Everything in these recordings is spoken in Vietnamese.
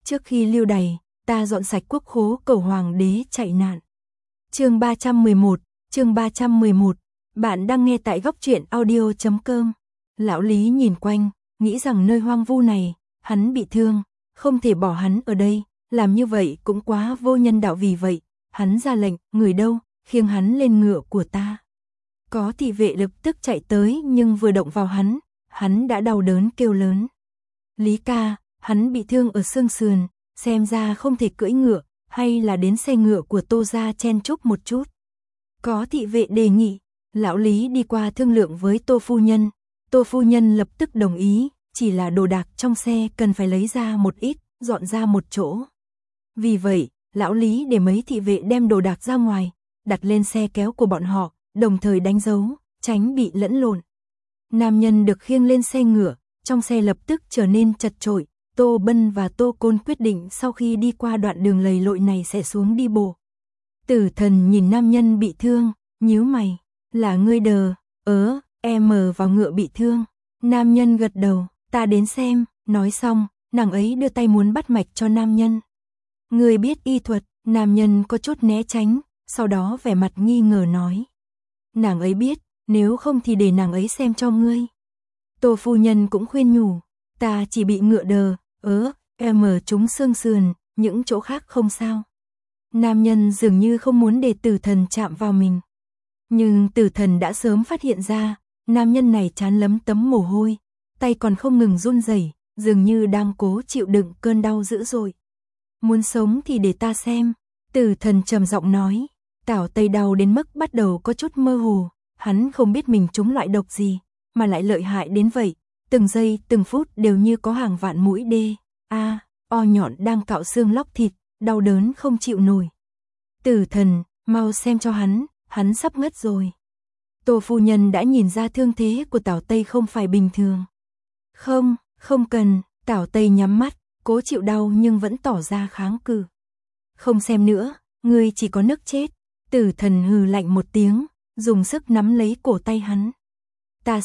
Trước khi lưu đày, ta dọn sạch quốc khố cầu hoàng đế chạy nạn. Chương 311, bạn đang nghe tại góc truyện audio.com. Lão Lý nhìn quanh, nghĩ rằng nơi hoang vu này, hắn bị thương, không thể bỏ hắn ở đây, làm như vậy cũng quá vô nhân đạo, vì vậy, hắn ra lệnh, người đâu, khiêng hắn lên ngựa của ta. Có thị vệ lập tức chạy tới, nhưng vừa động vào hắn đã đau đớn kêu lớn. Lý ca, hắn bị thương ở xương sườn, xem ra không thể cưỡi ngựa, hay là đến xe ngựa của Tô gia chen chúc một chút. Có thị vệ đề nghị, lão Lý đi qua thương lượng với Tô phu nhân. Tô phu nhân lập tức đồng ý, chỉ là đồ đạc trong xe cần phải lấy ra một ít, dọn ra một chỗ. Vì vậy, lão Lý để mấy thị vệ đem đồ đạc ra ngoài, đặt lên xe kéo của bọn họ, đồng thời đánh dấu, tránh bị lẫn lộn. Nam nhân được khiêng lên xe ngựa, trong xe lập tức trở nên chật chội. Tô Bân và Tô Côn quyết định sau khi đi qua đoạn đường lầy lội này sẽ xuống đi bộ. Tử Thần nhìn nam nhân bị thương, nhíu mày, là ngươi đờ, em vào ngựa bị thương. Nam nhân gật đầu, ta đến xem, nói xong, nàng ấy đưa tay muốn bắt mạch cho nam nhân. Ngươi biết y thuật, nam nhân có chút né tránh, sau đó vẻ mặt nghi ngờ nói. Nàng ấy biết, nếu không thì để nàng ấy xem cho ngươi. Tô phu nhân cũng khuyên nhủ, ta chỉ bị ngựa đờ, em trúng xương sườn, những chỗ khác không sao. Nam nhân dường như không muốn để Tử Thần chạm vào mình. Nhưng Tử Thần đã sớm phát hiện ra, nam nhân này trán lấm tấm mồ hôi, tay còn không ngừng run rẩy, dường như đang cố chịu đựng cơn đau dữ dội. Muốn sống thì để ta xem, Tử Thần trầm giọng nói. Tảo Tây đau đến mức bắt đầu có chút mơ hồ, hắn không biết mình trúng loại độc gì, mà lại lợi hại đến vậy, từng giây từng phút đều như có hàng vạn mũi o nhọn đang cạo xương lóc thịt, đau đớn không chịu nổi. Tử Thần, mau xem cho hắn sắp ngất rồi. Tô phu nhân đã nhìn ra thương thế của Tảo Tây không phải bình thường. Không cần, Tảo Tây nhắm mắt, cố chịu đau nhưng vẫn tỏ ra kháng cự. Không xem nữa, ngươi chỉ có nức chết. Tử Thần hừ lạnh một tiếng, dùng sức nắm lấy cổ tay hắn. Ta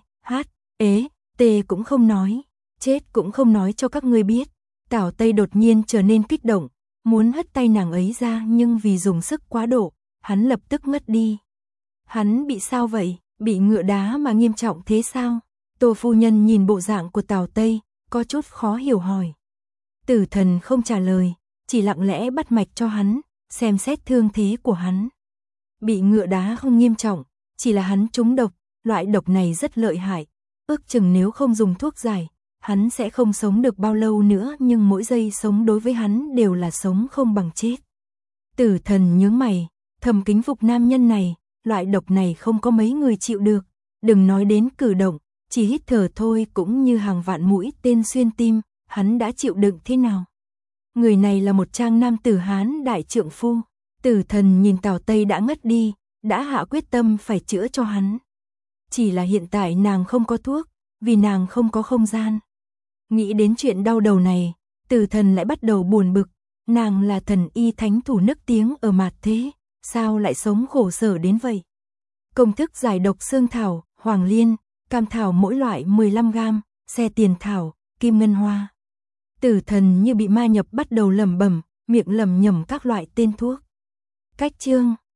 T cũng không nói, chết cũng không nói cho các ngươi biết. Tảo Tây đột nhiên trở nên kích động, muốn hất tay nàng ấy ra, nhưng vì dùng sức quá độ, hắn lập tức ngất đi. Hắn bị sao vậy, bị ngựa đá mà nghiêm trọng thế sao? Tô phu nhân nhìn bộ dạng của Tảo Tây, có chút khó hiểu hỏi. Tử Thần không trả lời, chỉ lặng lẽ bắt mạch cho hắn, xem xét thương thế của hắn. Bị ngựa đá không nghiêm trọng, chỉ là hắn trúng độc, loại độc này rất lợi hại, ước chừng nếu không dùng thuốc giải, hắn sẽ không sống được bao lâu nữa, nhưng mỗi giây sống đối với hắn đều là sống không bằng chết. Tử Thần nhướng mày, thầm kính phục nam nhân này, loại độc này không có mấy người chịu được, đừng nói đến cử động, chỉ hít thở thôi cũng như hàng vạn mũi tên xuyên tim, hắn đã chịu đựng thế nào? Người này là một trang nam tử Hán đại trượng phu. Tử Thần nhìn Tảo Tây đã ngất đi, đã hạ quyết tâm phải chữa cho hắn. Chỉ là hiện tại nàng không có thuốc, vì nàng không có không gian. Nghĩ đến chuyện đau đầu này, Tử Thần lại bắt đầu buồn bực, nàng là thần y thánh thủ nức tiếng ở mạt thế, sao lại sống khổ sở đến vậy? Công thức giải độc xương thảo, hoàng liên, cam thảo mỗi loại 15 gam, xe tiền thảo, kim ngân hoa. Tử Thần như bị ma nhập bắt đầu lẩm bẩm, miệng lẩm nhẩm các loại tên thuốc. Cách chương